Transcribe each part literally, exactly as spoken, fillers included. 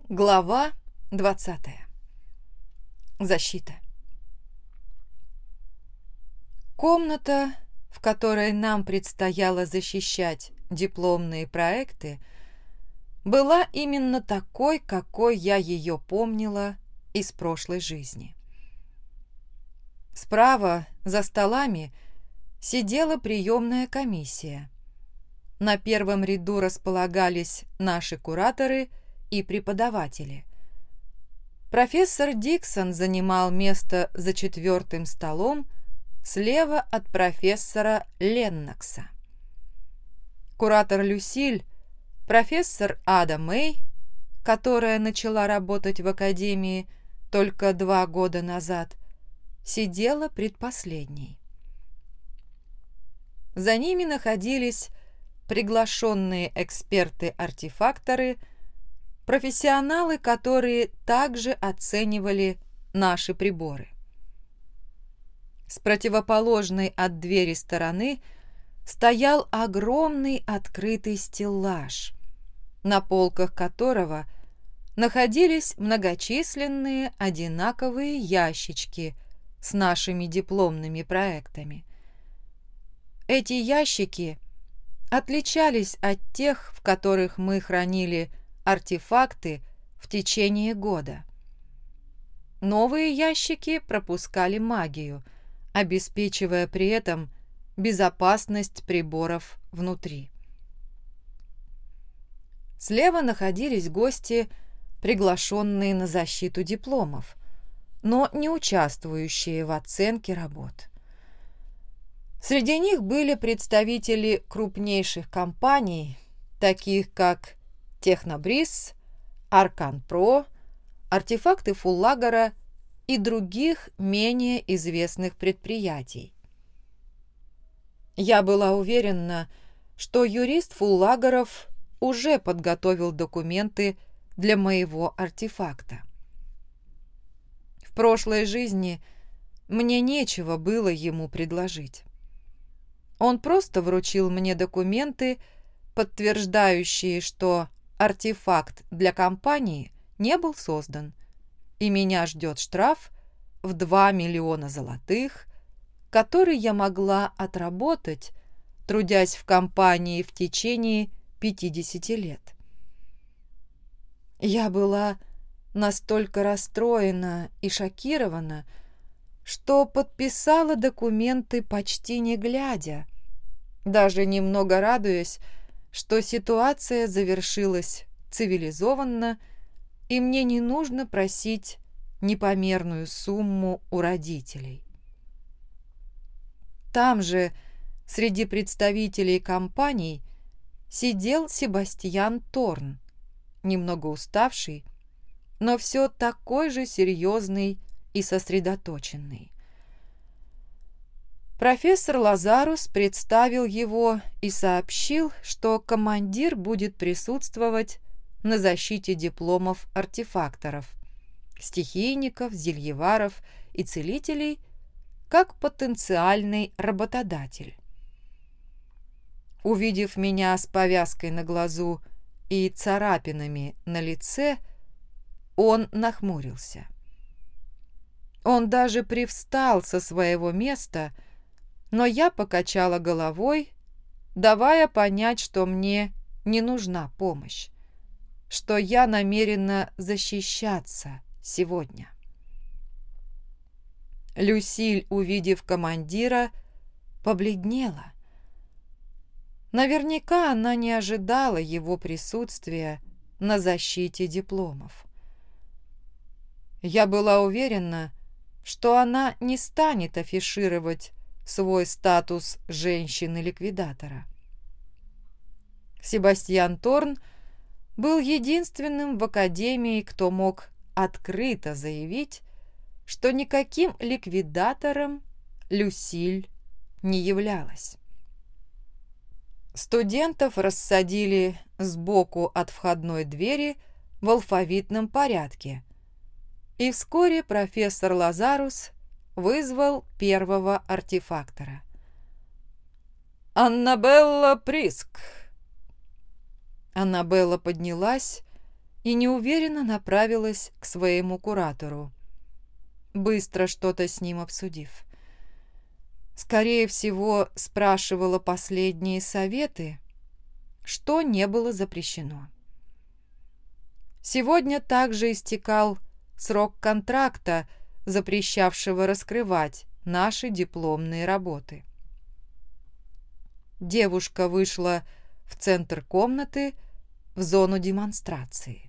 Глава двадцатая. Защита. Комната, в которой нам предстояло защищать дипломные проекты, была именно такой, какой я ее помнила из прошлой жизни. Справа, за столами, сидела приемная комиссия. На первом ряду располагались наши кураторы и преподаватели. Профессор Диксон занимал место за четвертым столом слева от профессора Леннокса. Куратор Люсиль, профессор Ада Мэй, которая начала работать в академии только два года назад, сидела предпоследней. За ними находились приглашенные эксперты-артефакторы, профессионалы, которые также оценивали наши приборы. С противоположной от двери стороны стоял огромный открытый стеллаж, на полках которого находились многочисленные одинаковые ящички с нашими дипломными проектами. Эти ящики отличались от тех, в которых мы хранили артефакты в течение года. Новые ящики пропускали магию, обеспечивая при этом безопасность приборов внутри. Слева находились гости, приглашенные на защиту дипломов, но не участвующие в оценке работ. Среди них были представители крупнейших компаний, таких как Технобриз, Аркан-Про, Артефакты Фуллагора и других менее известных предприятий. Я была уверена, что юрист Фуллагоров уже подготовил документы для моего артефакта. В прошлой жизни мне нечего было ему предложить. Он просто вручил мне документы, подтверждающие, что артефакт для компании не был создан, и меня ждет штраф в два миллиона золотых, который я могла отработать, трудясь в компании в течение пятидесяти лет. Я была настолько расстроена и шокирована, что подписала документы почти не глядя, даже немного радуясь, что ситуация завершилась цивилизованно, и мне не нужно просить непомерную сумму у родителей. Там же, среди представителей компаний, сидел Себастьян Торн, немного уставший, но все такой же серьезный и сосредоточенный. Профессор Лазарус представил его и сообщил, что командир будет присутствовать на защите дипломов артефакторов, стихийников, зельеваров и целителей как потенциальный работодатель. Увидев меня с повязкой на глазу и царапинами на лице, он нахмурился. Он даже привстал со своего места, но я покачала головой, давая понять, что мне не нужна помощь, что я намерена защищаться сегодня. Люсиль, увидев командира, побледнела. Наверняка она не ожидала его присутствия на защите дипломов. Я была уверена, что она не станет афишировать свой статус женщины-ликвидатора. Себастьян Торн был единственным в академии, кто мог открыто заявить, что никаким ликвидатором Люсиль не являлась. Студентов рассадили сбоку от входной двери в алфавитном порядке, и вскоре профессор Лазарус вызвал первого артефактора. «Аннабелла Приск!» Аннабелла поднялась и неуверенно направилась к своему куратору, быстро что-то с ним обсудив. Скорее всего, спрашивала последние советы, что не было запрещено. Сегодня также истекал срок контракта, запрещавшего раскрывать наши дипломные работы. Девушка вышла в центр комнаты, в зону демонстрации.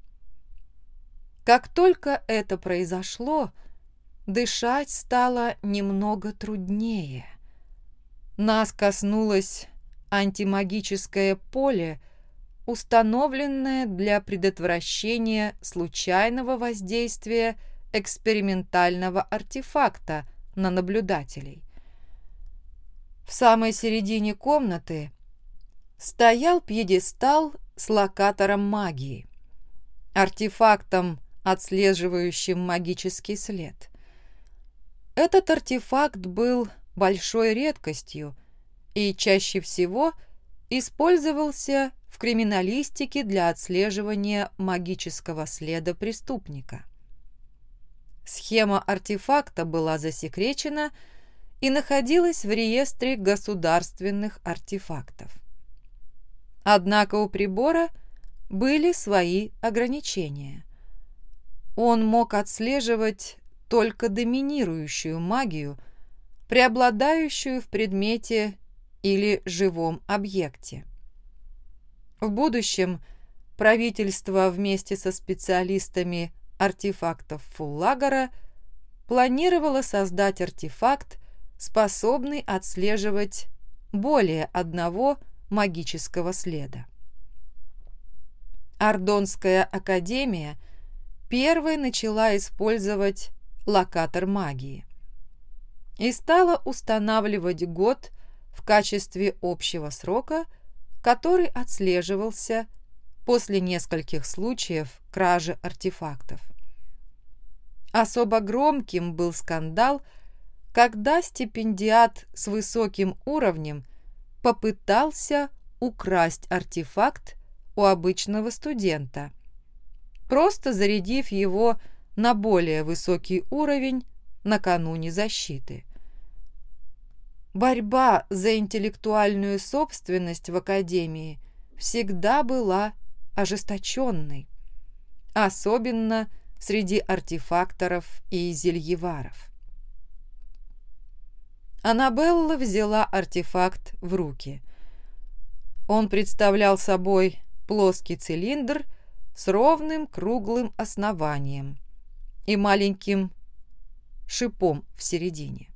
Как только это произошло, дышать стало немного труднее. Нас коснулось антимагическое поле, установленное для предотвращения случайного воздействия экспериментального артефакта на наблюдателей. В самой середине комнаты стоял пьедестал с локатором магии, артефактом, отслеживающим магический след. Этот артефакт был большой редкостью и чаще всего использовался в криминалистике для отслеживания магического следа преступника. Схема артефакта была засекречена и находилась в реестре государственных артефактов. Однако у прибора были свои ограничения. Он мог отслеживать только доминирующую магию, преобладающую в предмете или живом объекте. В будущем правительство вместе со специалистами артефактов Фуллагера планировало создать артефакт, способный отслеживать более одного магического следа. Ардонская академия первой начала использовать локатор магии и стала устанавливать год в качестве общего срока, который отслеживался после нескольких случаев кражи артефактов. Особо громким был скандал, когда стипендиат с высоким уровнем попытался украсть артефакт у обычного студента, просто зарядив его на более высокий уровень накануне защиты. Борьба за интеллектуальную собственность в Академии всегда была ожесточенной, особенно среди артефакторов и зельеваров. Аннабелла взяла артефакт в руки. Он представлял собой плоский цилиндр с ровным круглым основанием и маленьким шипом в середине.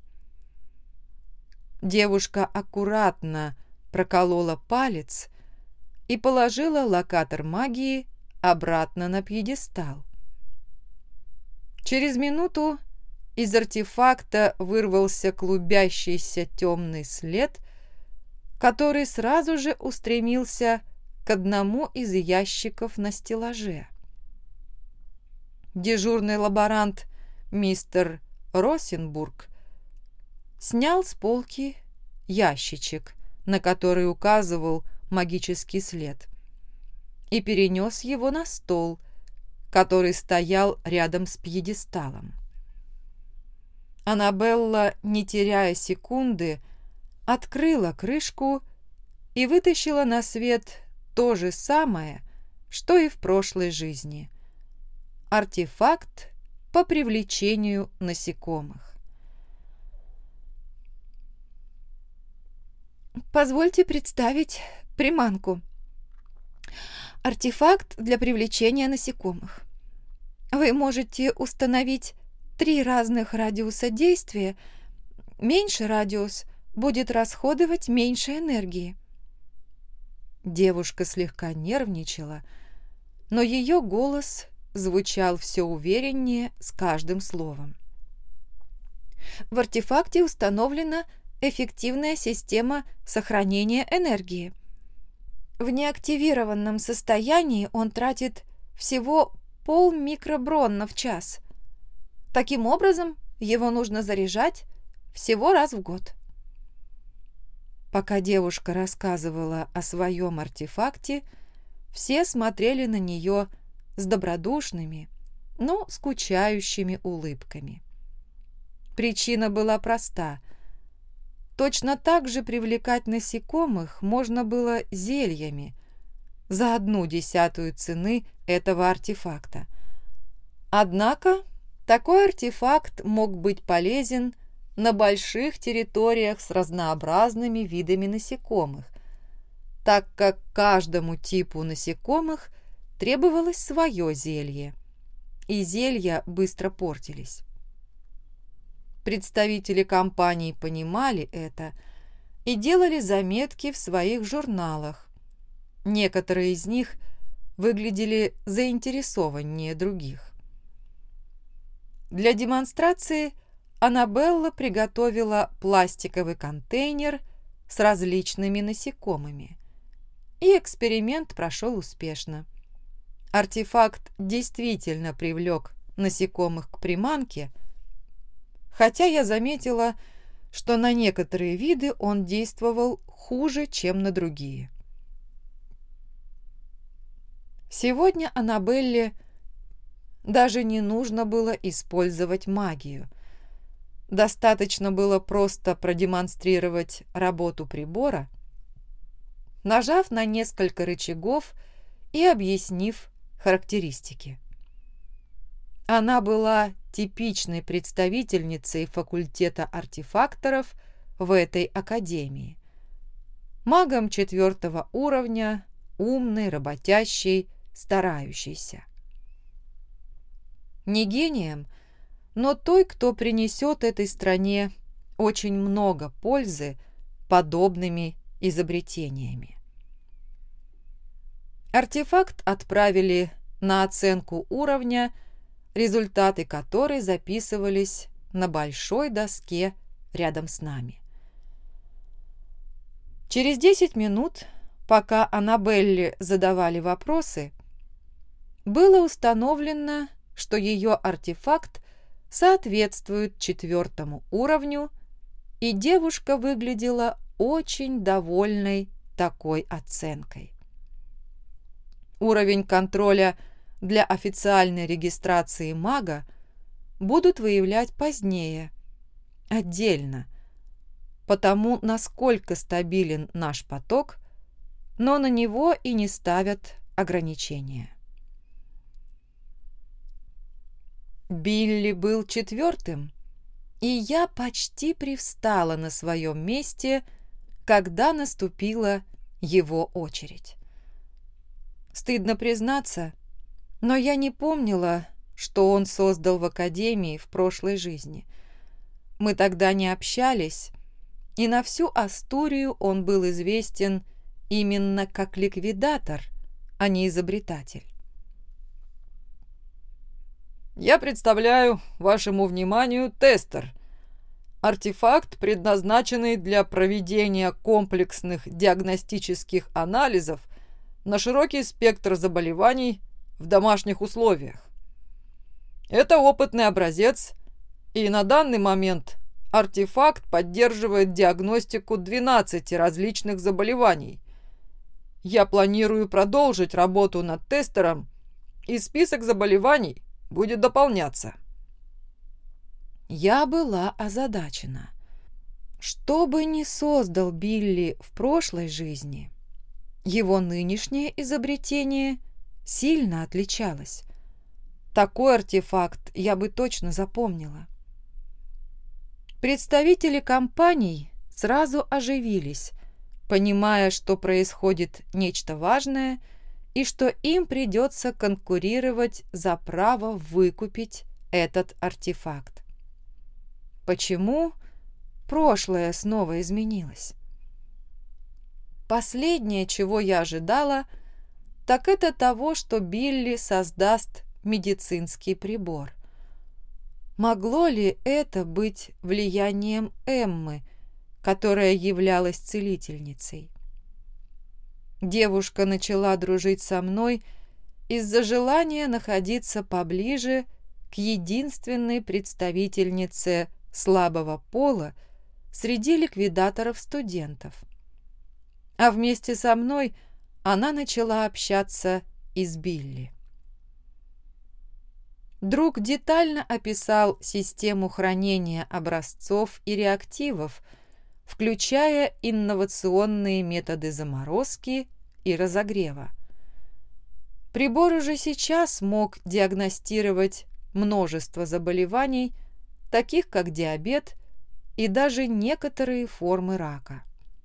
Девушка аккуратно проколола палец и положила локатор магии обратно на пьедестал. Через минуту из артефакта вырвался клубящийся темный след, который сразу же устремился к одному из ящиков на стеллаже. Дежурный лаборант мистер Росенбург снял с полки ящичек, на который указывал магический след, и перенес его на стол, который стоял рядом с пьедесталом. Аннабелла, не теряя секунды, открыла крышку и вытащила на свет то же самое, что и в прошлой жизни – артефакт по привлечению насекомых. Позвольте представить приманку. Артефакт для привлечения насекомых. Вы можете установить три разных радиуса действия. Меньший радиус будет расходовать меньше энергии. Девушка слегка нервничала, но ее голос звучал все увереннее с каждым словом. В артефакте установлена эффективная система сохранения энергии. В неактивированном состоянии он тратит всего полмикробронна в час. Таким образом, его нужно заряжать всего раз в год. Пока девушка рассказывала о своем артефакте, все смотрели на нее с добродушными, но скучающими улыбками. Причина была проста. Точно так же привлекать насекомых можно было зельями за одну десятую цены этого артефакта. Однако такой артефакт мог быть полезен на больших территориях с разнообразными видами насекомых, так как каждому типу насекомых требовалось свое зелье, и зелья быстро портились. Представители компании понимали это и делали заметки в своих журналах. Некоторые из них выглядели заинтересованнее других. Для демонстрации Аннабелла приготовила пластиковый контейнер с различными насекомыми, и эксперимент прошел успешно. Артефакт действительно привлек насекомых к приманке, хотя я заметила, что на некоторые виды он действовал хуже, чем на другие. Сегодня Аннабелле даже не нужно было использовать магию. Достаточно было просто продемонстрировать работу прибора, нажав на несколько рычагов и объяснив характеристики. Она была типичной представительницей факультета артефакторов в этой академии. Магом четвертого уровня, умной, работящей, старающейся. Не гением, но той, кто принесет этой стране очень много пользы подобными изобретениями. Артефакт отправили на оценку уровня, результаты которой записывались на большой доске рядом с нами. Через десять минут, пока Аннабелле задавали вопросы, было установлено, что ее артефакт соответствует четвертому уровню, и девушка выглядела очень довольной такой оценкой. Уровень контроля для официальной регистрации мага будут выявлять позднее, отдельно, потому насколько стабилен наш поток, но на него и не ставят ограничения. Билли был четвертым, и я почти привстала на своем месте, когда наступила его очередь. Стыдно признаться, но я не помнила, что он создал в академии в прошлой жизни. Мы тогда не общались, и на всю Астурию он был известен именно как ликвидатор, а не изобретатель. Я представляю вашему вниманию тестер. Артефакт, предназначенный для проведения комплексных диагностических анализов на широкий спектр заболеваний в домашних условиях. Это опытный образец, и на данный момент артефакт поддерживает диагностику двенадцати различных заболеваний. Я планирую продолжить работу над тестером, и список заболеваний будет дополняться. Я была озадачена. Что бы ни создал Билли в прошлой жизни, его нынешнее изобретение сильно отличалось. Такой артефакт я бы точно запомнила. Представители компаний сразу оживились, понимая, что происходит нечто важное и что им придется конкурировать за право выкупить этот артефакт. Почему прошлое снова изменилось? Последнее, чего я ожидала, так это того, что Билли создаст медицинский прибор. Могло ли это быть влиянием Эммы, которая являлась целительницей? Девушка начала дружить со мной из-за желания находиться поближе к единственной представительнице слабого пола среди ликвидаторов-студентов. А вместе со мной она начала общаться и с Билли. Друг детально описал систему хранения образцов и реактивов, включая инновационные методы заморозки и разогрева. Прибор уже сейчас мог диагностировать множество заболеваний, таких как диабет и даже некоторые формы рака.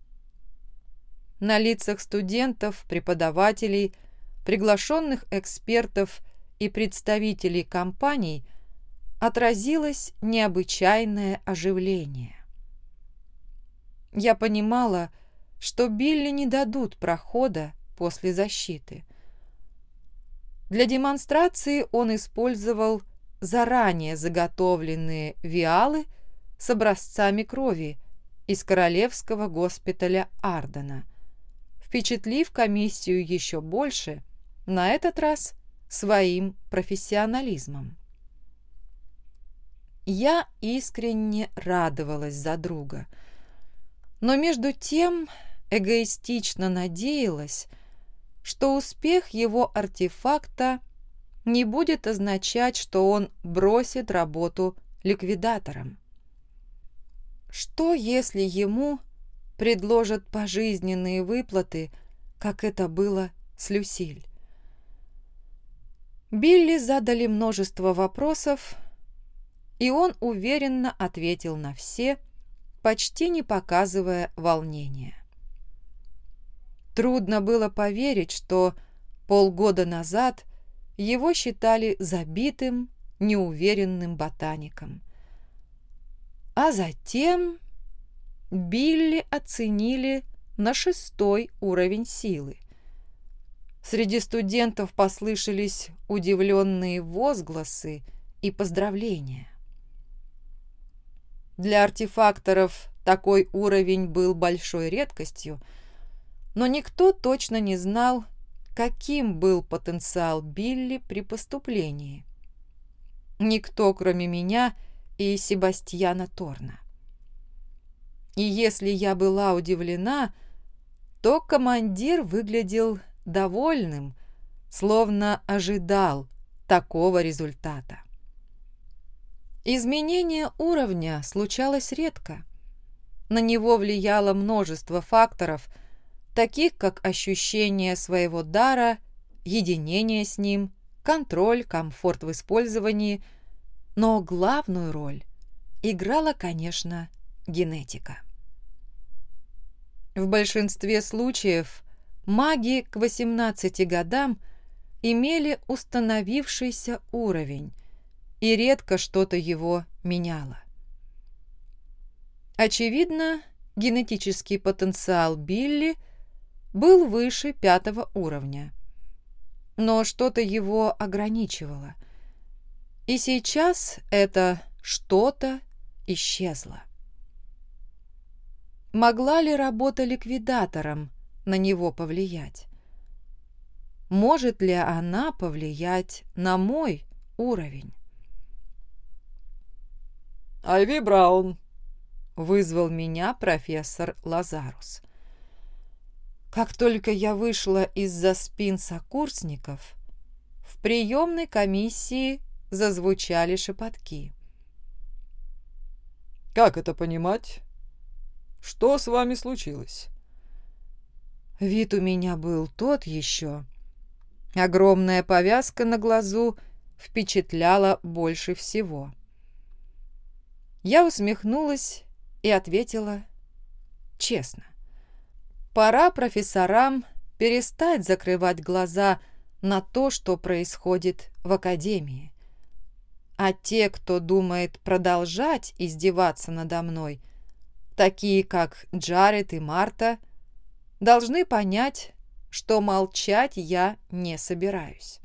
На лицах студентов, преподавателей, приглашенных экспертов и представителей компаний отразилось необычайное оживление. Я понимала, что Билли не дадут прохода после защиты. Для демонстрации он использовал заранее заготовленные виалы с образцами крови из Королевского госпиталя Ардена, впечатлив комиссию еще больше, на этот раз своим профессионализмом. Я искренне радовалась за друга, но между тем эгоистично надеялась, что успех его артефакта не будет означать, что он бросит работу ликвидатором. Что, если ему предложат пожизненные выплаты, как это было с Люсиль? Билли задали множество вопросов, и он уверенно ответил на все, почти не показывая волнения. Трудно было поверить, что полгода назад его считали забитым, неуверенным ботаником. А затем Билли оценили на шестой уровень силы. Среди студентов послышались удивленные возгласы и поздравления. Для артефакторов такой уровень был большой редкостью, но никто точно не знал, каким был потенциал Билли при поступлении. Никто, кроме меня и Себастьяна Торна. И если я была удивлена, то командир выглядел довольным, словно ожидал такого результата. Изменение уровня случалось редко. На него влияло множество факторов, таких как ощущение своего дара, единение с ним, контроль, комфорт в использовании, но главную роль играла, конечно, генетика. В большинстве случаев маги к восемнадцати годам имели установившийся уровень, и редко что-то его меняло. Очевидно, генетический потенциал Билли был выше пятого уровня, но что-то его ограничивало, и сейчас это что-то исчезло. Могла ли работа ликвидатором на него повлиять? Может ли она повлиять на мой уровень? «Айви Браун», — вызвал меня профессор Лазарус. Как только я вышла из-за спин сокурсников, в приемной комиссии зазвучали шепотки. «Как это понимать? Что с вами случилось?» Вид у меня был тот еще. Огромная повязка на глазу впечатляла больше всего. Я усмехнулась и ответила честно. Пора профессорам перестать закрывать глаза на то, что происходит в академии. А те, кто думает продолжать издеваться надо мной, такие как Джаред и Марта, должны понять, что молчать я не собираюсь.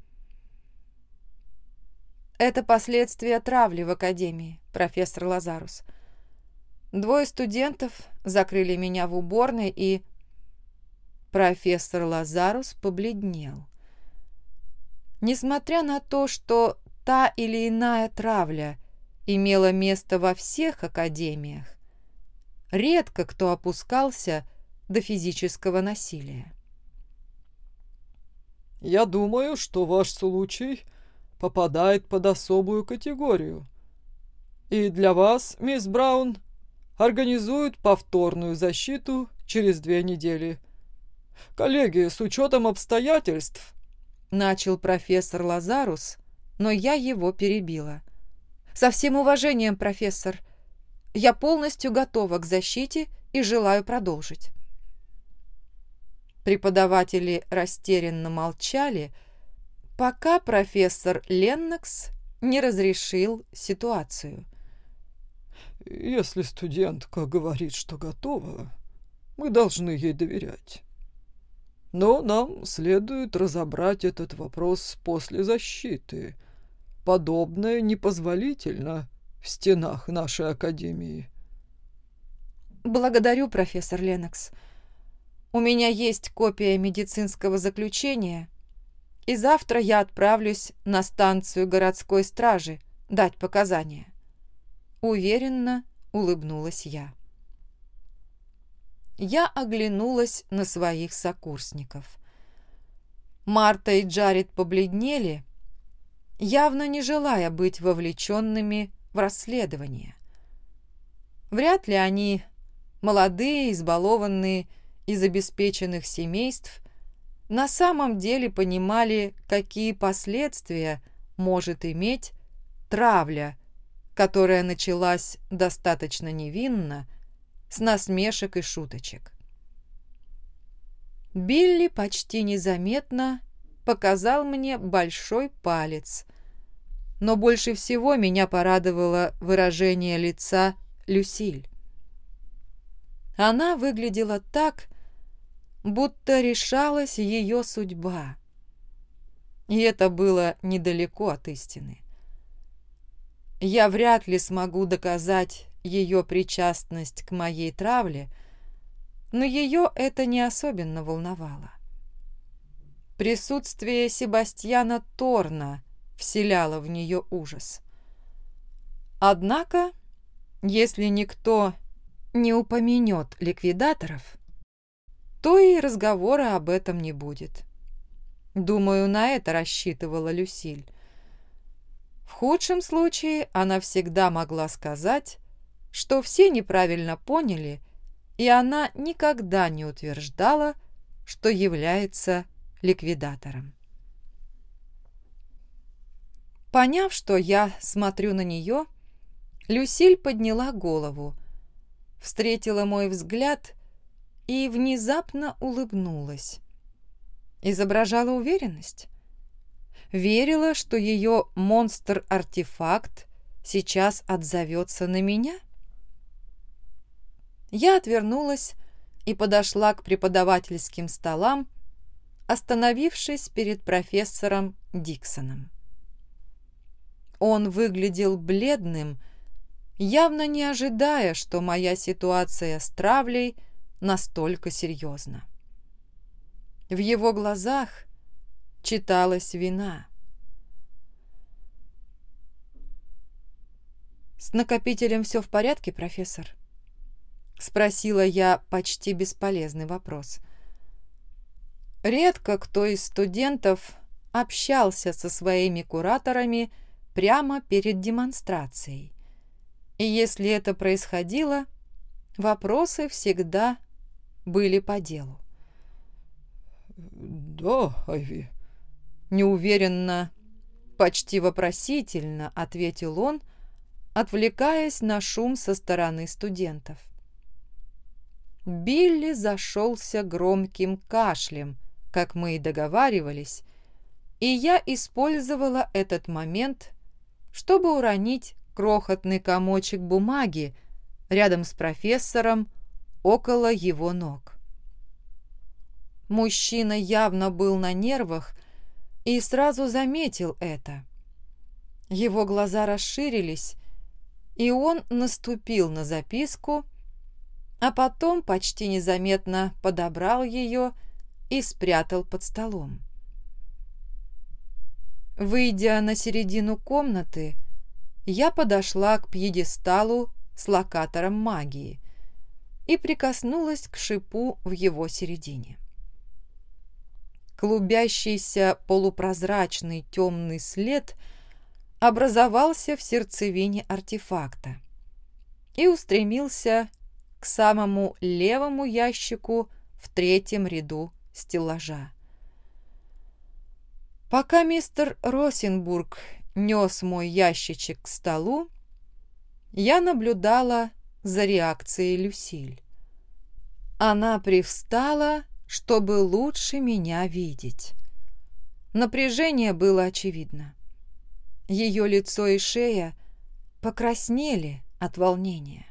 Это последствия травли в академии, профессор Лазарус. Двое студентов закрыли меня в уборной, и... Профессор Лазарус побледнел. Несмотря на то, что та или иная травля имела место во всех академиях, редко кто опускался до физического насилия. «Я думаю, что ваш случай попадает под особую категорию. И для вас, мисс Браун, организуют повторную защиту через две недели. Коллеги, с учетом обстоятельств...» Начал профессор Лазарус, но я его перебила. «Со всем уважением, профессор, я полностью готова к защите и желаю продолжить». Преподаватели растерянно молчали, пока профессор Леннокс не разрешил ситуацию. «Если студентка говорит, что готова, мы должны ей доверять. Но нам следует разобрать этот вопрос после защиты. Подобное непозволительно в стенах нашей академии». «Благодарю, профессор Леннокс. У меня есть копия медицинского заключения, и завтра я отправлюсь на станцию городской стражи дать показания». Уверенно улыбнулась я. Я оглянулась на своих сокурсников. Марта и Джаред побледнели, явно не желая быть вовлеченными в расследование. Вряд ли они, молодые, избалованные, из обеспеченных семейств, на самом деле понимали, какие последствия может иметь травля, которая началась достаточно невинно, с насмешек и шуточек. Билли почти незаметно показал мне большой палец, но больше всего меня порадовало выражение лица Люсиль. Она выглядела так, будто решалась ее судьба, и это было недалеко от истины. Я вряд ли смогу доказать ее причастность к моей травле, но ее это не особенно волновало. Присутствие Себастьяна Торна вселяло в нее ужас. Однако, если никто не упомянет ликвидаторов, то и разговора об этом не будет. Думаю, на это рассчитывала Люсиль. В худшем случае она всегда могла сказать, что все неправильно поняли, и она никогда не утверждала, что является ликвидатором. Поняв, что я смотрю на нее, Люсиль подняла голову, встретила мой взгляд и внезапно улыбнулась. Изображала уверенность. Верила, что ее монстр-артефакт сейчас отзовется на меня. Я отвернулась и подошла к преподавательским столам, остановившись перед профессором Диксоном. Он выглядел бледным, явно не ожидая, что моя ситуация с травлей настолько серьезна. В его глазах читалась вина. «С накопителем все в порядке, профессор?» — спросила я почти бесполезный вопрос. Редко кто из студентов общался со своими кураторами прямо перед демонстрацией. И если это происходило, вопросы всегда были по делу. «Да, Айви», — неуверенно, почти вопросительно ответил он, отвлекаясь на шум со стороны студентов. Билли зашелся громким кашлем, как мы и договаривались, и я использовала этот момент, чтобы уронить крохотный комочек бумаги рядом с профессором около его ног. Мужчина явно был на нервах и сразу заметил это. Его глаза расширились, и он наступил на записку, а потом почти незаметно подобрал ее и спрятал под столом. Выйдя на середину комнаты, я подошла к пьедесталу с локатором магии и прикоснулась к шипу в его середине. клубящийся полупрозрачный темный след образовался в сердцевине артефакта и устремился к самому левому ящику в третьем ряду стеллажа. Пока мистер Росенбург нес мой ящичек к столу, я наблюдала за реакцией Люсиль. Она привстала, чтобы лучше меня видеть. Напряжение было очевидно. Ее лицо и шея покраснели от волнения.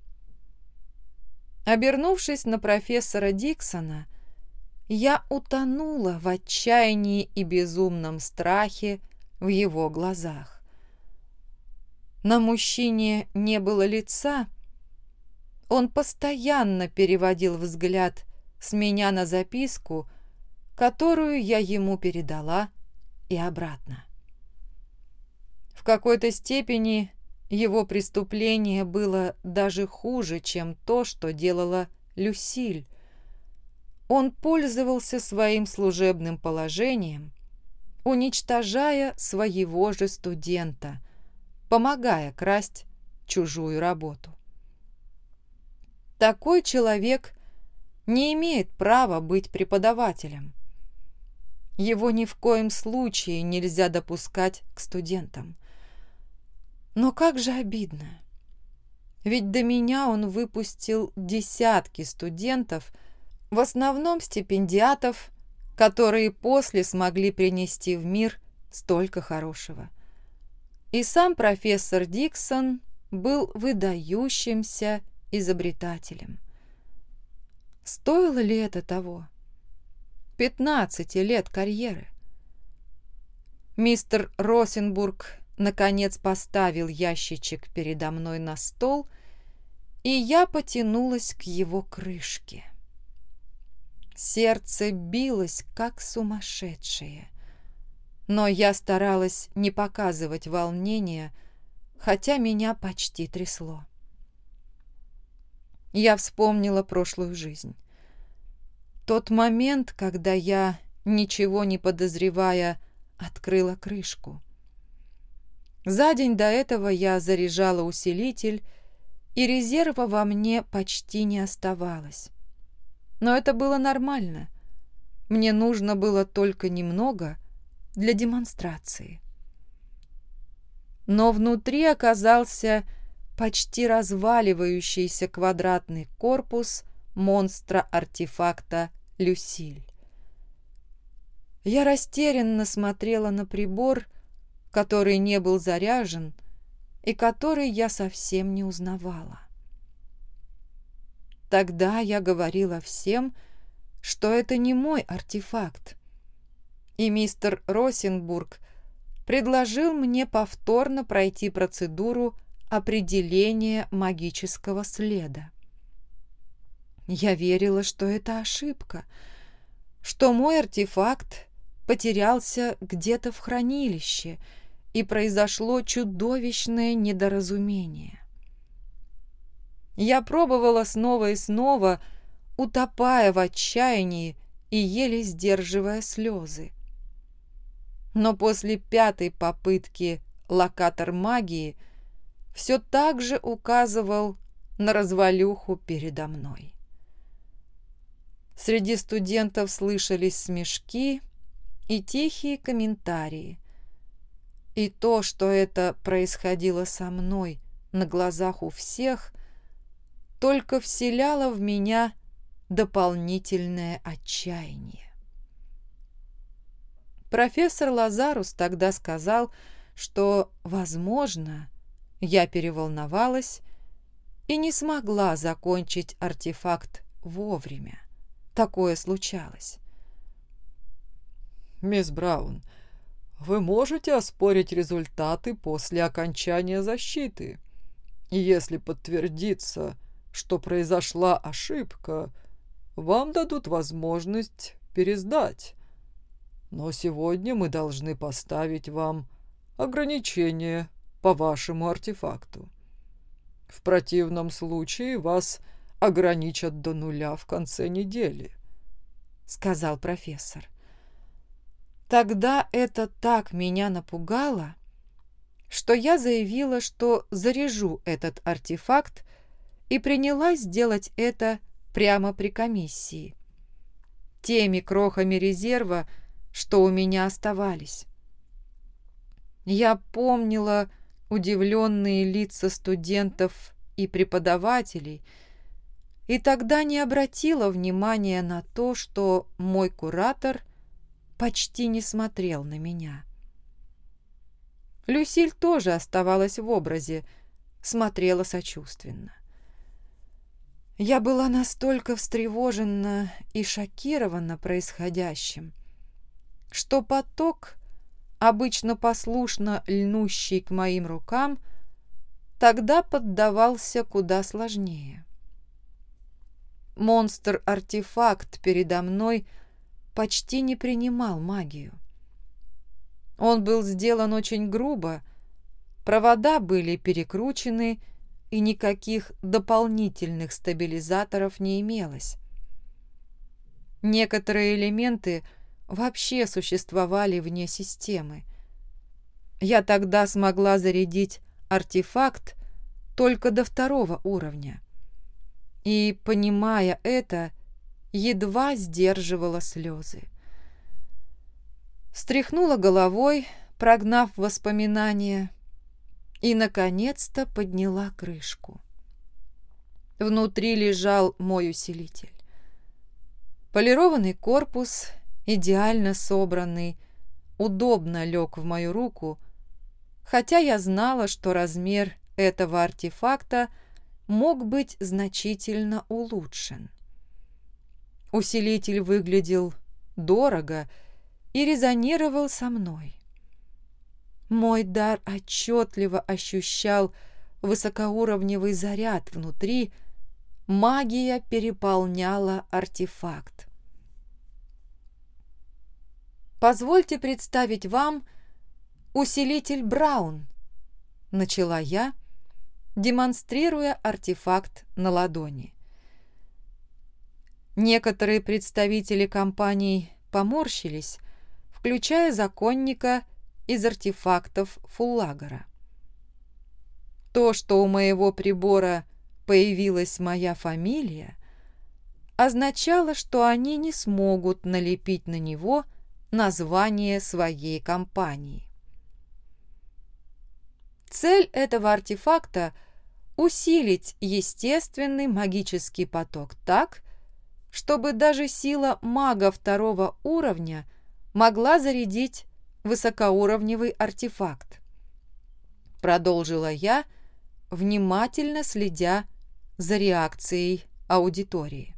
Обернувшись на профессора Диксона, я утонула в отчаянии и безумном страхе в его глазах. На мужчине не было лица, он постоянно переводил взгляд с меня на записку, которую я ему передала, и обратно. В какой-то степени его преступление было даже хуже, чем то, что делала Люсиль. Он пользовался своим служебным положением, уничтожая своего же студента, помогая красть чужую работу. Такой человек не имеет права быть преподавателем. Его ни в коем случае нельзя допускать к студентам. Но как же обидно. Ведь до меня он выпустил десятки студентов, в основном стипендиатов, которые после смогли принести в мир столько хорошего. И сам профессор Диксон был выдающимся изобретателем. Стоило ли это того? Пятнадцати лет карьеры. Мистер Росенбург наконец поставил ящичек передо мной на стол, и я потянулась к его крышке. Сердце билось, как сумасшедшее, но я старалась не показывать волнения, хотя меня почти трясло. Я вспомнила прошлую жизнь. Тот момент, когда я, ничего не подозревая, открыла крышку. За день до этого я заряжала усилитель, и резерва во мне почти не оставалось. Но это было нормально. Мне нужно было только немного для демонстрации. Но внутри оказался почти разваливающийся квадратный корпус монстра-артефакта Люсиль. Я растерянно смотрела на прибор, который не был заряжен и который я совсем не узнавала. Тогда я говорила всем, что это не мой артефакт, и мистер Росенбург предложил мне повторно пройти процедуру определения магического следа. Я верила, что это ошибка, что мой артефакт потерялся где-то в хранилище, и произошло чудовищное недоразумение. Я пробовала снова и снова, утопая в отчаянии и еле сдерживая слезы. Но после пятой попытки локатор магии все так же указывал на развалюху передо мной. Среди студентов слышались смешки и тихие комментарии. И то, что это происходило со мной на глазах у всех, только вселяло в меня дополнительное отчаяние. Профессор Лазарус тогда сказал, что, возможно, я переволновалась и не смогла закончить артефакт вовремя. Такое случалось. «Мисс Браун, вы можете оспорить результаты после окончания защиты. И если подтвердится, что произошла ошибка, вам дадут возможность пересдать. Но сегодня мы должны поставить вам ограничение по вашему артефакту. В противном случае вас ограничат до нуля в конце недели», — сказал профессор. Тогда это так меня напугало, что я заявила, что заряжу этот артефакт и принялась делать это прямо при комиссии, теми крохами резерва, что у меня оставались. Я помнила удивленные лица студентов и преподавателей, и тогда не обратила внимания на то, что мой куратор почти не смотрел на меня. Люсиль тоже оставалась в образе, смотрела сочувственно. Я была настолько встревожена и шокирована происходящим, что поток, обычно послушно льнущий к моим рукам, тогда поддавался куда сложнее. Монстр-артефакт передо мной почти не принимал магию. Он был сделан очень грубо, провода были перекручены, и никаких дополнительных стабилизаторов не имелось. Некоторые элементы вообще существовали вне системы. Я тогда смогла зарядить артефакт только до второго уровня. И, понимая это, едва сдерживала слезы. Встряхнула головой, прогнав воспоминания, и, наконец-то, подняла крышку. Внутри лежал мой усилитель. Полированный корпус, идеально собранный, удобно лег в мою руку, хотя я знала, что размер этого артефакта мог быть значительно улучшен. Усилитель выглядел дорого и резонировал со мной. Мой дар отчетливо ощущал высокоуровневый заряд внутри, магия переполняла артефакт. «Позвольте представить вам усилитель Браун», — начала я, демонстрируя артефакт на ладони. Некоторые представители компаний поморщились, включая законника из артефактов Фуллагера. То, что у моего прибора появилась моя фамилия, означало, что они не смогут налепить на него название своей компании. Цель этого артефакта – усилить естественный магический поток так, чтобы даже сила мага второго уровня могла зарядить высокоуровневый артефакт. Продолжила я, внимательно следя за реакцией аудитории.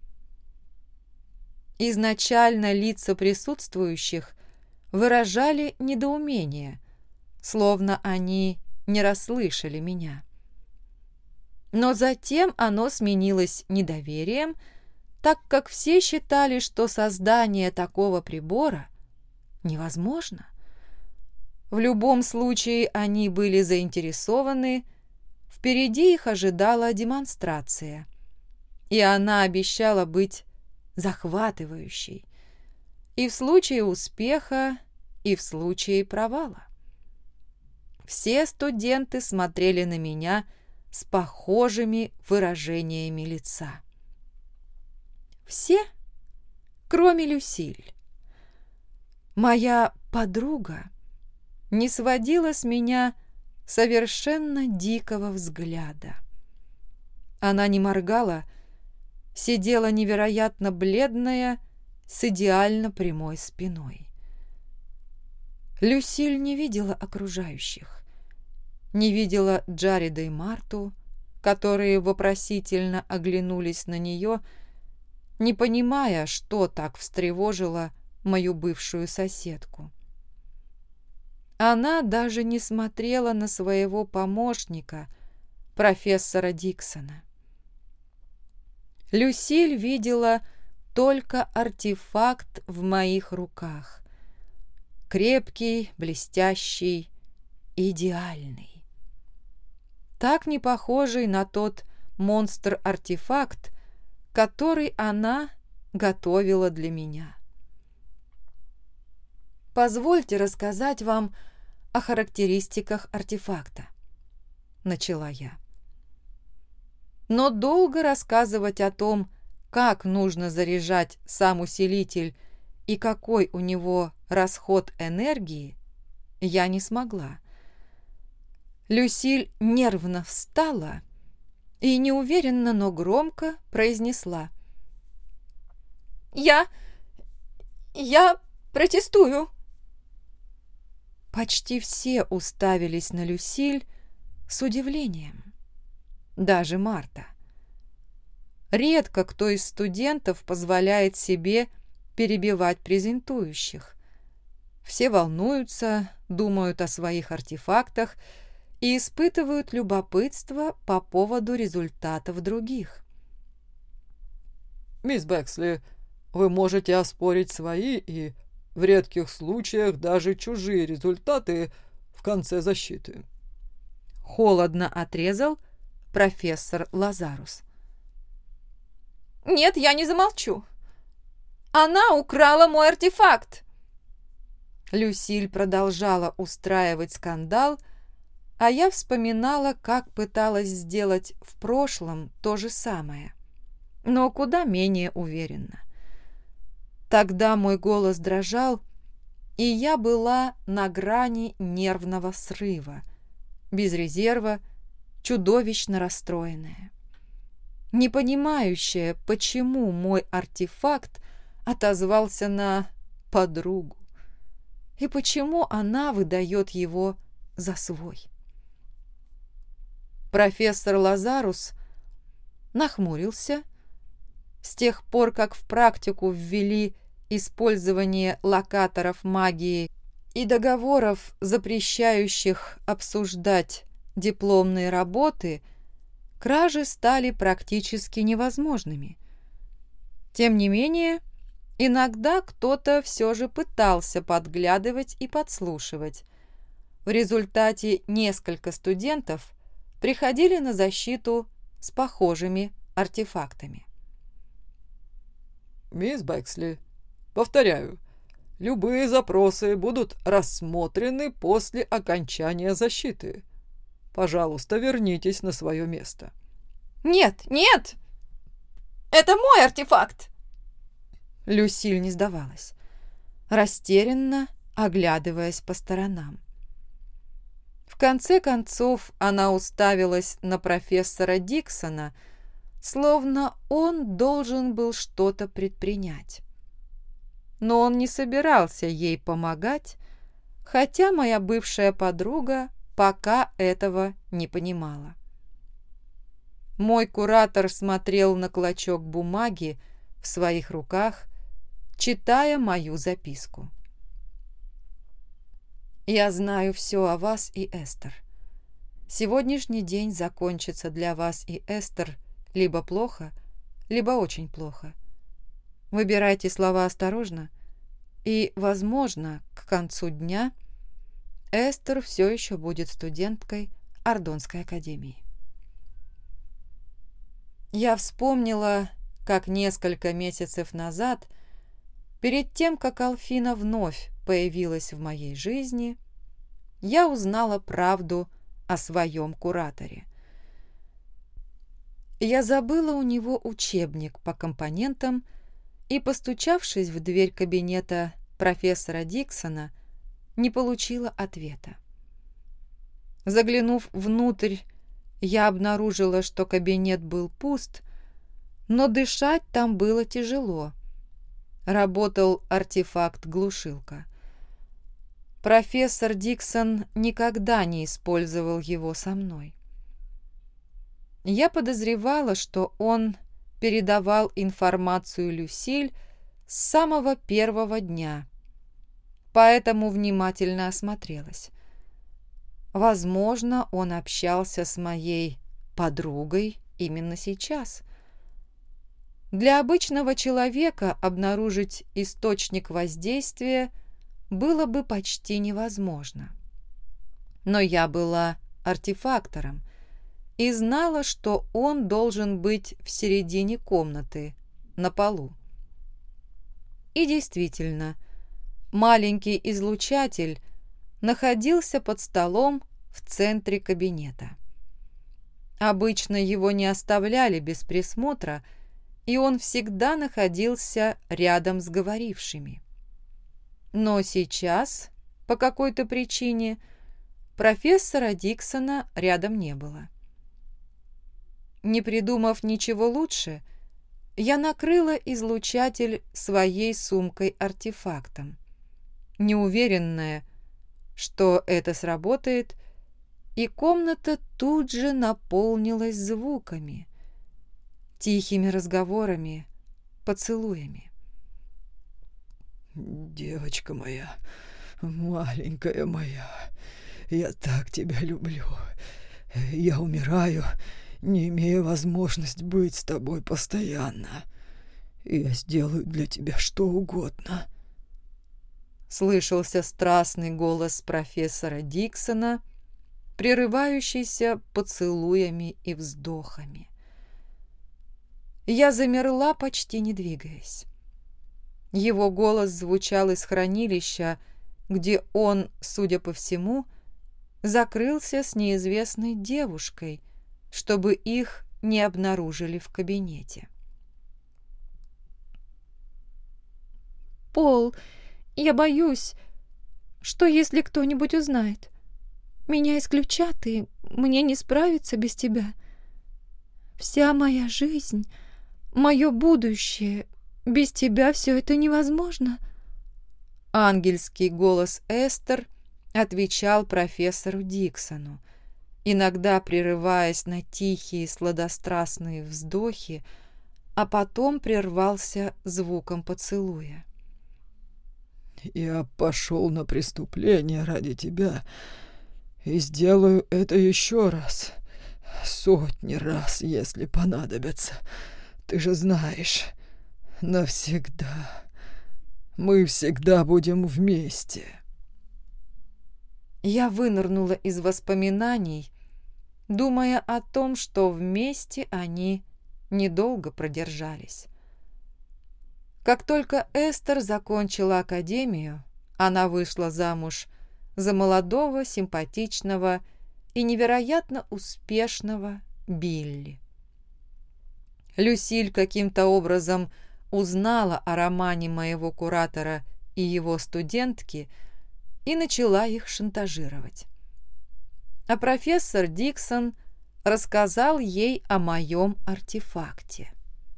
Изначально лица присутствующих выражали недоумение, словно они не расслышали меня. Но затем оно сменилось недоверием, так как все считали, что создание такого прибора невозможно. В любом случае они были заинтересованы, впереди их ожидала демонстрация, и она обещала быть захватывающей и в случае успеха, и в случае провала. Все студенты смотрели на меня с похожими выражениями лица. Все, кроме Люсиль. Моя подруга не сводила с меня совершенно дикого взгляда. Она не моргала, сидела невероятно бледная, с идеально прямой спиной. Люсиль не видела окружающих, не видела Джареда и Марту, которые вопросительно оглянулись на нее, не понимая, что так встревожило мою бывшую соседку. Она даже не смотрела на своего помощника, профессора Диксона. Люсиль видела только артефакт в моих руках. Крепкий, блестящий, идеальный. Так не похожий на тот монстр-артефакт, который она готовила для меня. позвольте рассказать вам о характеристиках артефакта», — начала я. Но долго рассказывать о том, как нужно заряжать сам усилитель и какой у него расход энергии, я не смогла. Люсиль нервно встала и неуверенно, но громко произнесла: «Я... я протестую». Почти все уставились на Люсиль с удивлением. Даже Марта. Редко кто из студентов позволяет себе перебивать презентующих. Все волнуются, думают о своих артефактах и испытывают любопытство по поводу результатов других. «Мисс Бэксли, вы можете оспорить свои и, в редких случаях, даже чужие результаты в конце защиты», — холодно отрезал профессор Лазарус. «Нет, я не замолчу. Она украла мой артефакт!» Люсиль продолжала устраивать скандал, а я вспоминала, как пыталась сделать в прошлом то же самое, но куда менее уверенно. Тогда мой голос дрожал, и я была на грани нервного срыва, без резерва, чудовищно расстроенная, не понимающая, почему мой артефакт отозвался на подругу и почему она выдает его за свой. Профессор Лазарус нахмурился. С тех пор, как в практику ввели использование локаторов магии и договоров, запрещающих обсуждать дипломные работы, кражи стали практически невозможными. Тем не менее, иногда кто-то все же пытался подглядывать и подслушивать. В результате несколько студентов приходили на защиту с похожими артефактами. «Мисс Бэксли, повторяю, любые запросы будут рассмотрены после окончания защиты. Пожалуйста, вернитесь на свое место». «Нет, нет! Это мой артефакт!» Люсиль не сдавалась, растерянно оглядываясь по сторонам. В конце концов она уставилась на профессора Диксона, словно он должен был что-то предпринять. Но он не собирался ей помогать, хотя моя бывшая подруга пока этого не понимала. Мой куратор смотрел на клочок бумаги в своих руках, читая мою записку. «Я знаю все о вас и Эстер. Сегодняшний день закончится для вас и Эстер либо плохо, либо очень плохо. Выбирайте слова осторожно, и, возможно, к концу дня Эстер все еще будет студенткой Ардонской академии». Я вспомнила, как несколько месяцев назад, перед тем, как Алфина вновь появилась в моей жизни, я узнала правду о своем кураторе. Я забыла у него учебник по компонентам и, постучавшись в дверь кабинета профессора Диксона, не получила ответа. Заглянув внутрь, я обнаружила, что кабинет был пуст, но дышать там было тяжело. Работал артефакт-глушилка. Профессор Диксон никогда не использовал его со мной. Я подозревала, что он передавал информацию Люсиль с самого первого дня, поэтому внимательно осмотрелась. Возможно, он общался с моей подругой именно сейчас. Для обычного человека обнаружить источник воздействия было бы почти невозможно. Но я была артефактором и знала, что он должен быть в середине комнаты, на полу. И действительно, маленький излучатель находился под столом в центре кабинета. Обычно его не оставляли без присмотра, и он всегда находился рядом с говорившими. Но сейчас, по какой-то причине, профессора Диксона рядом не было. Не придумав ничего лучше, я накрыла излучатель своей сумкой-артефактом, неуверенная, что это сработает, и комната тут же наполнилась звуками, тихими разговорами, поцелуями. «Девочка моя, маленькая моя, я так тебя люблю. Я умираю, не имея возможности быть с тобой постоянно. Я сделаю для тебя что угодно». Слышался страстный голос профессора Диксона, прерывающийся поцелуями и вздохами. Я замерла, почти не двигаясь. Его голос звучал из хранилища, где он, судя по всему, закрылся с неизвестной девушкой, чтобы их не обнаружили в кабинете. «Пол, я боюсь, что если кто-нибудь узнает, меня исключат, и мне не справиться без тебя. Вся моя жизнь, мое будущее, без тебя все это невозможно». Ангельский голос Эстер отвечал профессору Диксону, иногда прерываясь на тихие сладострастные вздохи, а потом прервался звуком поцелуя. «Я пошел на преступление ради тебя и сделаю это еще раз, сотни раз, если понадобится. Ты же знаешь, навсегда. Мы всегда будем вместе». Я вынырнула из воспоминаний, думая о том, что вместе они недолго продержались. Как только Эстер закончила академию, она вышла замуж за молодого, симпатичного и невероятно успешного Билли. Люсиль каким-то образом узнала о романе моего куратора и его студентки и начала их шантажировать. А профессор Диксон рассказал ей о моем артефакте.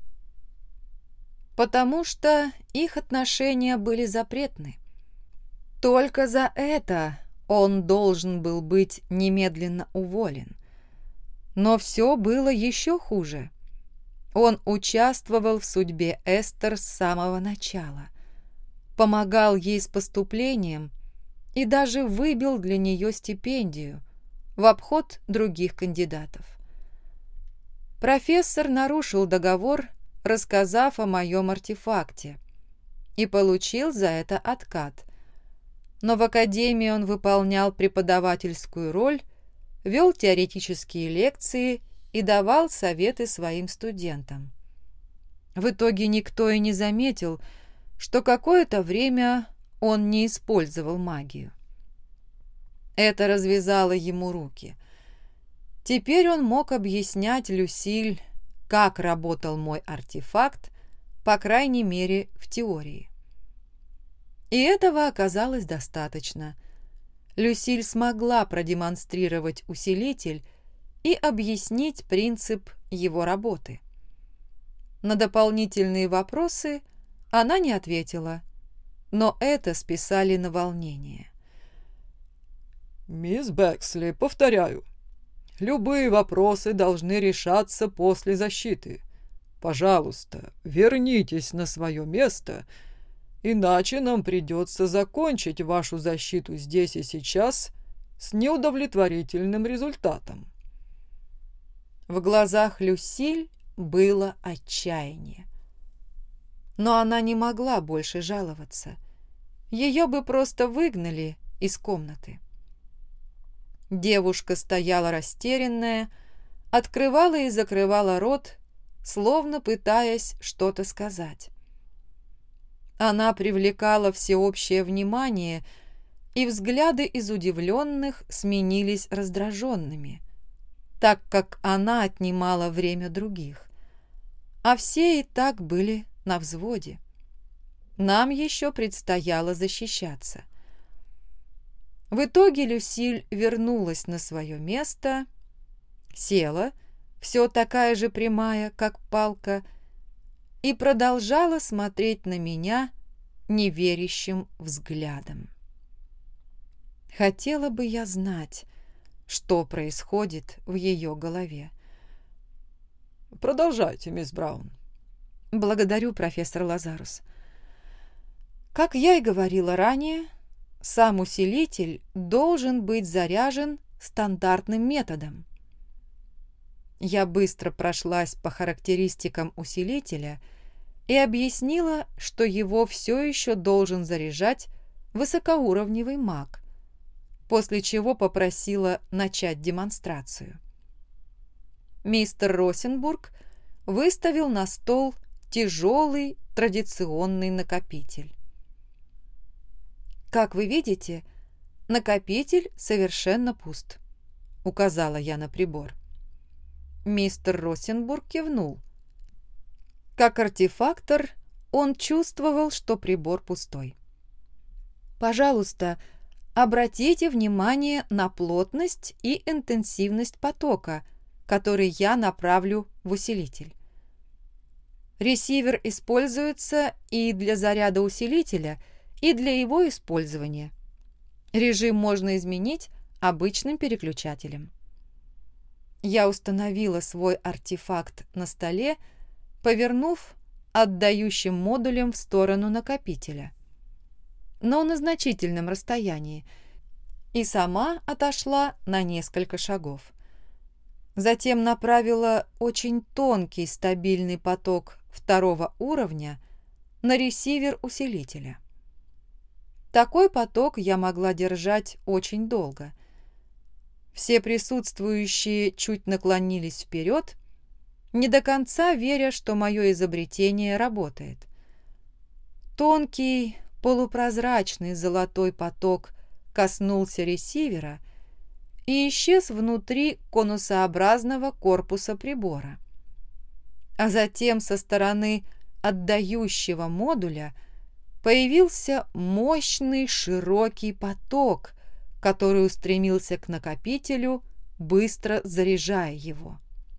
Потому что их отношения были запретны. Только за это он должен был быть немедленно уволен. Но все было еще хуже. Он участвовал в судьбе Эстер с самого начала, помогал ей с поступлением и даже выбил для нее стипендию в обход других кандидатов. Профессор нарушил договор, рассказав о моем артефакте, и получил за это откат. Но в академии он выполнял преподавательскую роль, вел теоретические лекции и давал советы своим студентам. В итоге никто и не заметил, что какое-то время он не использовал магию. Это развязало ему руки. Теперь он мог объяснять Люсиль, как работал мой артефакт, по крайней мере, в теории. И этого оказалось достаточно. Люсиль смогла продемонстрировать усилитель и объяснить принцип его работы. На дополнительные вопросы она не ответила, но это списали на волнение. «Мисс Бэксли, повторяю, любые вопросы должны решаться после защиты. Пожалуйста, вернитесь на свое место, иначе нам придется закончить вашу защиту здесь и сейчас с неудовлетворительным результатом». В глазах Люсиль было отчаяние. Но она не могла больше жаловаться. Ее бы просто выгнали из комнаты. Девушка стояла растерянная, открывала и закрывала рот, словно пытаясь что-то сказать. Она привлекала всеобщее внимание, и взгляды из удивленных сменились раздраженными, так как она отнимала время других. А все и так были на взводе. Нам еще предстояло защищаться. В итоге Люсиль вернулась на свое место, села, все такая же прямая, как палка, и продолжала смотреть на меня неверящим взглядом. Хотела бы я знать, что происходит в ее голове. Продолжайте, мисс Браун. Благодарю, профессор Лазарус. Как я и говорила ранее, сам усилитель должен быть заряжен стандартным методом. Я быстро прошлась по характеристикам усилителя и объяснила, что его все еще должен заряжать высокоуровневый маг, после чего попросила начать демонстрацию. Мистер Росенбург выставил на стол тяжелый традиционный накопитель. «Как вы видите, накопитель совершенно пуст», — указала я на прибор. Мистер Росенбург кивнул. Как артефактор, он чувствовал, что прибор пустой. «Пожалуйста, обратите внимание на плотность и интенсивность потока, который я направлю в усилитель. Ресивер используется и для заряда усилителя, и для его использования. Режим можно изменить обычным переключателем». Я установила свой артефакт на столе, повернув отдающим модулем в сторону накопителя, но на значительном расстоянии, и сама отошла на несколько шагов. Затем направила очень тонкий стабильный поток второго уровня на ресивер усилителя. Такой поток я могла держать очень долго. Все присутствующие чуть наклонились вперед, не до конца веря, что мое изобретение работает. Тонкий, полупрозрачный золотой поток коснулся ресивера и исчез внутри конусообразного корпуса прибора. А затем со стороны отдающего модуля появился мощный широкий поток, который устремился к накопителю, быстро заряжая его.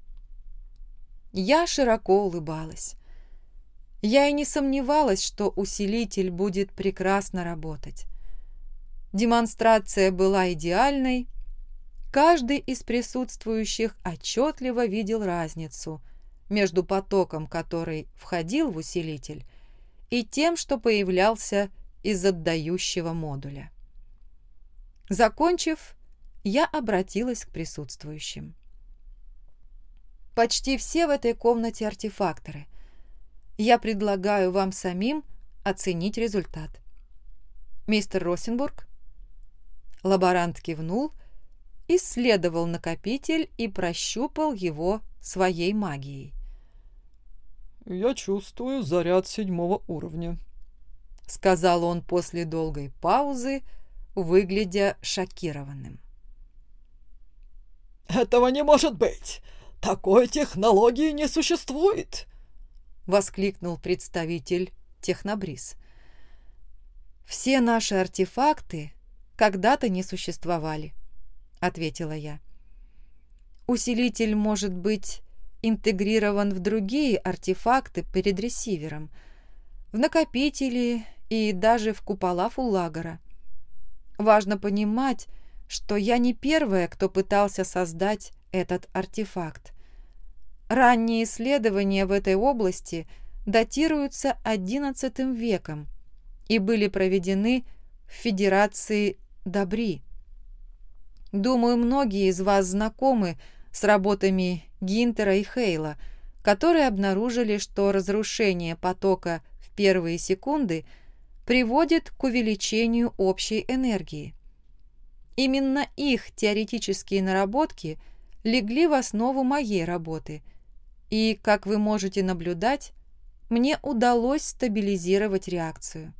Я широко улыбалась. Я и не сомневалась, что усилитель будет прекрасно работать. Демонстрация была идеальной. Каждый из присутствующих отчетливо видел разницу между потоком, который входил в усилитель, и тем, что появлялся из отдающего модуля. Закончив, я обратилась к присутствующим. Почти все в этой комнате артефакторы. Я предлагаю вам самим оценить результат. Мистер Росенбург? Лаборант кивнул, исследовал накопитель и прощупал его своей магией. «Я чувствую заряд седьмого уровня», — сказал он после долгой паузы, выглядя шокированным. «Этого не может быть! Такой технологии не существует!» — воскликнул представитель Технобриз. «Все наши артефакты когда-то не существовали», — ответила я. «Усилитель может быть интегрирован в другие артефакты перед ресивером, в накопители и даже в купола Фуллагера. Важно понимать, что я не первая, кто пытался создать этот артефакт. Ранние исследования в этой области датируются одиннадцатым веком и были проведены в Федерации Добри. Думаю, многие из вас знакомы с работами Гинтера и Хейла, которые обнаружили, что разрушение потока в первые секунды приводит к увеличению общей энергии. Именно их теоретические наработки легли в основу моей работы, и, как вы можете наблюдать, мне удалось стабилизировать реакцию.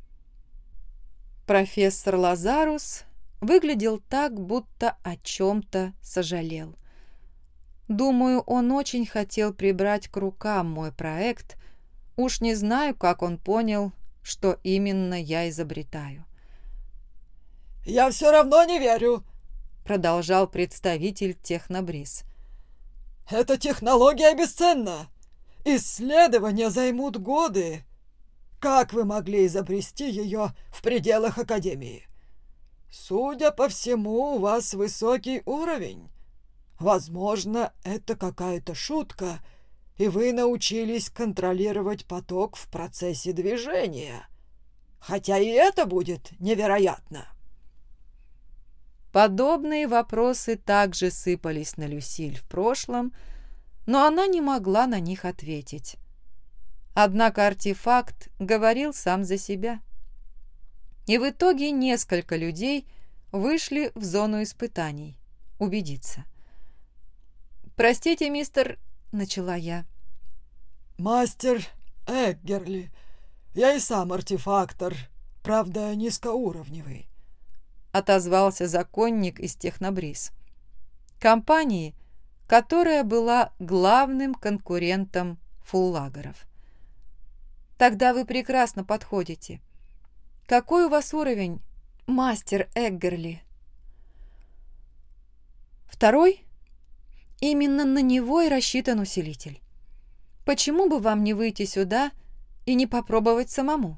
Профессор Лазарус выглядел так, будто о чем-то сожалел. Думаю, он очень хотел прибрать к рукам мой проект. Уж не знаю, как он понял, что именно я изобретаю. «Я все равно не верю», — продолжал представитель Технобриз. «Эта технология бесценна. Исследования займут годы. Как вы могли изобрести ее в пределах Академии? Судя по всему, у вас высокий уровень. Возможно, это какая-то шутка, и вы научились контролировать поток в процессе движения. Хотя и это будет невероятно». Подобные вопросы также сыпались на Люсиль в прошлом, но она не могла на них ответить. Однако артефакт говорил сам за себя. И в итоге несколько людей вышли в зону испытаний убедиться. «Простите, мистер...» — начала я. «Мастер Эггерли. Я и сам артефактор, правда, низкоуровневый», — отозвался законник из Технобриз, компании, которая была главным конкурентом фуллагеров. «Тогда вы прекрасно подходите. Какой у вас уровень, мастер Эггерли?» «Второй? Именно на него и рассчитан усилитель. Почему бы вам не выйти сюда и не попробовать самому?»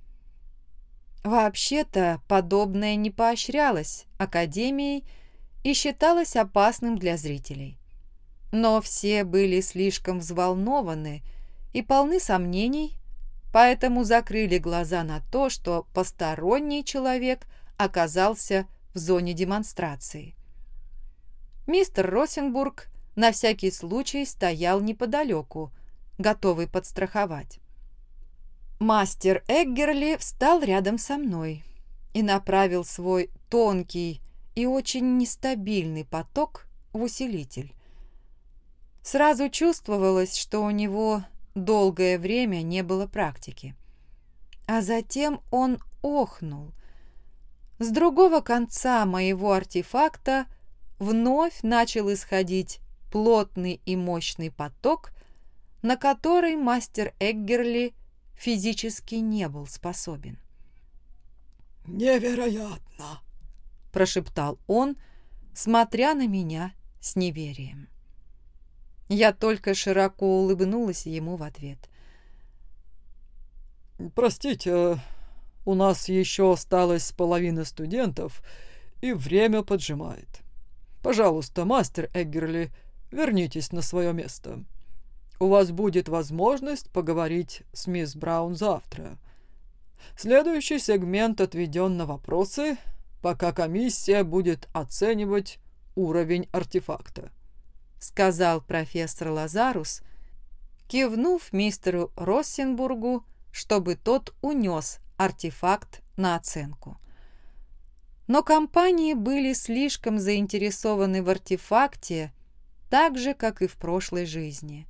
Вообще-то подобное не поощрялось Академией и считалось опасным для зрителей. Но все были слишком взволнованы и полны сомнений, поэтому закрыли глаза на то, что посторонний человек оказался в зоне демонстрации. Мистер Росенбург на всякий случай стоял неподалеку, готовый подстраховать. Мастер Эггерли встал рядом со мной и направил свой тонкий и очень нестабильный поток в усилитель. Сразу чувствовалось, что у него долгое время не было практики. А затем он охнул. С другого конца моего артефакта вновь начал исходить плотный и мощный поток, на который мастер Эггерли физически не был способен. «Невероятно!» – прошептал он, смотря на меня с неверием. Я только широко улыбнулась ему в ответ. «Простите, у нас еще осталась половина студентов, и время поджимает. Пожалуйста, мастер Эггерли, вернитесь на свое место. У вас будет возможность поговорить с мисс Браун завтра. Следующий сегмент отведен на вопросы, пока комиссия будет оценивать уровень артефакта», — сказал профессор Лазарус, кивнув мистеру Россенбургу, чтобы тот унес артефакт на оценку. Но компании были слишком заинтересованы в артефакте, так же, как и в прошлой жизни.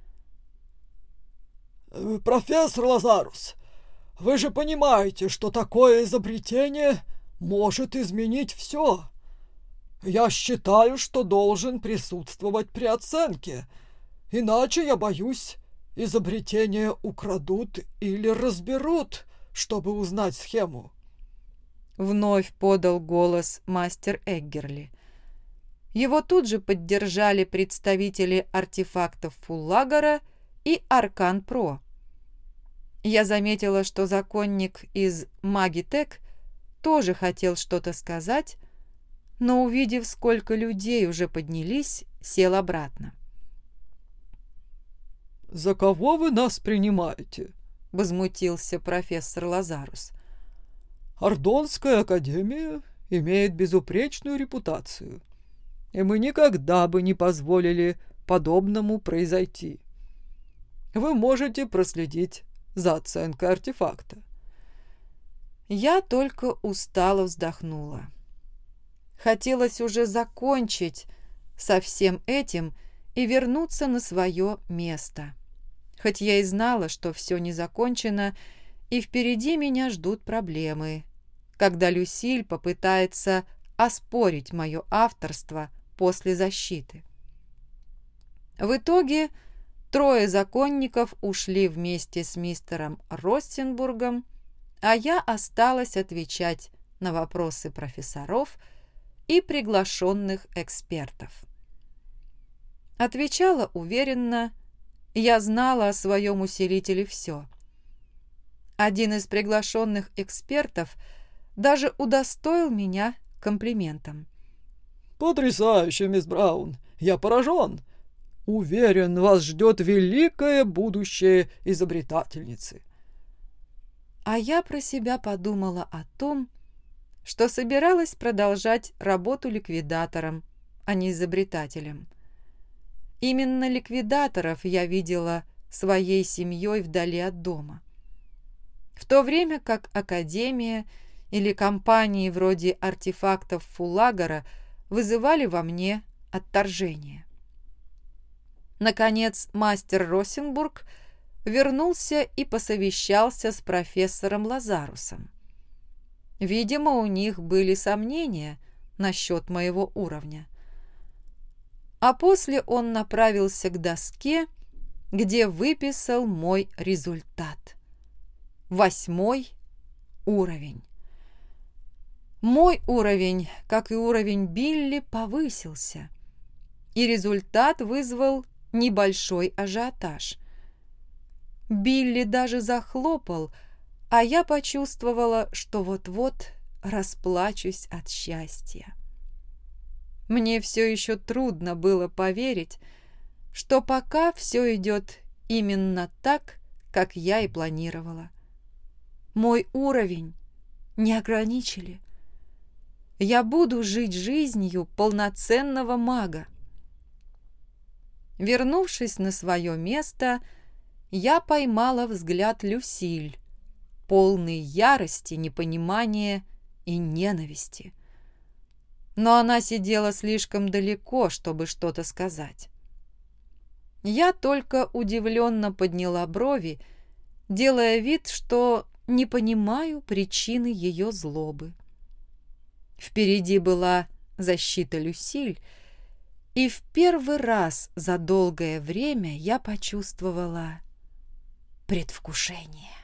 «Профессор Лазарус, вы же понимаете, что такое изобретение может изменить все. Я считаю, что должен присутствовать при оценке, иначе, я боюсь, изобретение украдут или разберут, чтобы узнать схему». Вновь подал голос мастер Эггерли. Его тут же поддержали представители артефактов Фуллагера и Аркан Про. Я заметила, что законник из Магитек тоже хотел что-то сказать, но, увидев, сколько людей уже поднялись, сел обратно. «За кого вы нас принимаете?» — возмутился профессор Лазарус. «Ардонская академия имеет безупречную репутацию, и мы никогда бы не позволили подобному произойти. Вы можете проследить за оценкой артефакта». Я только устало вздохнула. Хотелось уже закончить со всем этим и вернуться на свое место. хоть я и знала, что все не закончено, и впереди меня ждут проблемы, когда Люсиль попытается оспорить мое авторство после защиты. В итоге трое законников ушли вместе с мистером Ростенбургом, а я осталась отвечать на вопросы профессоров и приглашенных экспертов. Отвечала уверенно, я знала о своем усилителе все. Один из приглашенных экспертов даже удостоил меня комплиментом. «Потрясающе, мисс Браун! Я поражен! Уверен, вас ждет великое будущее изобретательницы!» А я про себя подумала о том, что собиралась продолжать работу ликвидатором, а не изобретателем. Именно ликвидаторов я видела своей семьей вдали от дома. В то время как Академия или компании вроде артефактов Фуллагера вызывали во мне отторжение. Наконец, мастер Росенбург вернулся и посовещался с профессором Лазарусом. Видимо, у них были сомнения насчет моего уровня. А после он направился к доске, где выписал мой результат. Восьмой уровень. Мой уровень, как и уровень Билли, повысился, и результат вызвал небольшой ажиотаж. Билли даже захлопал, а я почувствовала, что вот-вот расплачусь от счастья. Мне все еще трудно было поверить, что пока все идет именно так, как я и планировала. Мой уровень не ограничили. Я буду жить жизнью полноценного мага. Вернувшись на свое место, я поймала взгляд Люсиль, полный ярости, непонимания и ненависти. Но она сидела слишком далеко, чтобы что-то сказать. Я только удивленно подняла брови, делая вид, что не понимаю причины ее злобы. Впереди была защита Люсиль, и в первый раз за долгое время я почувствовала предвкушение.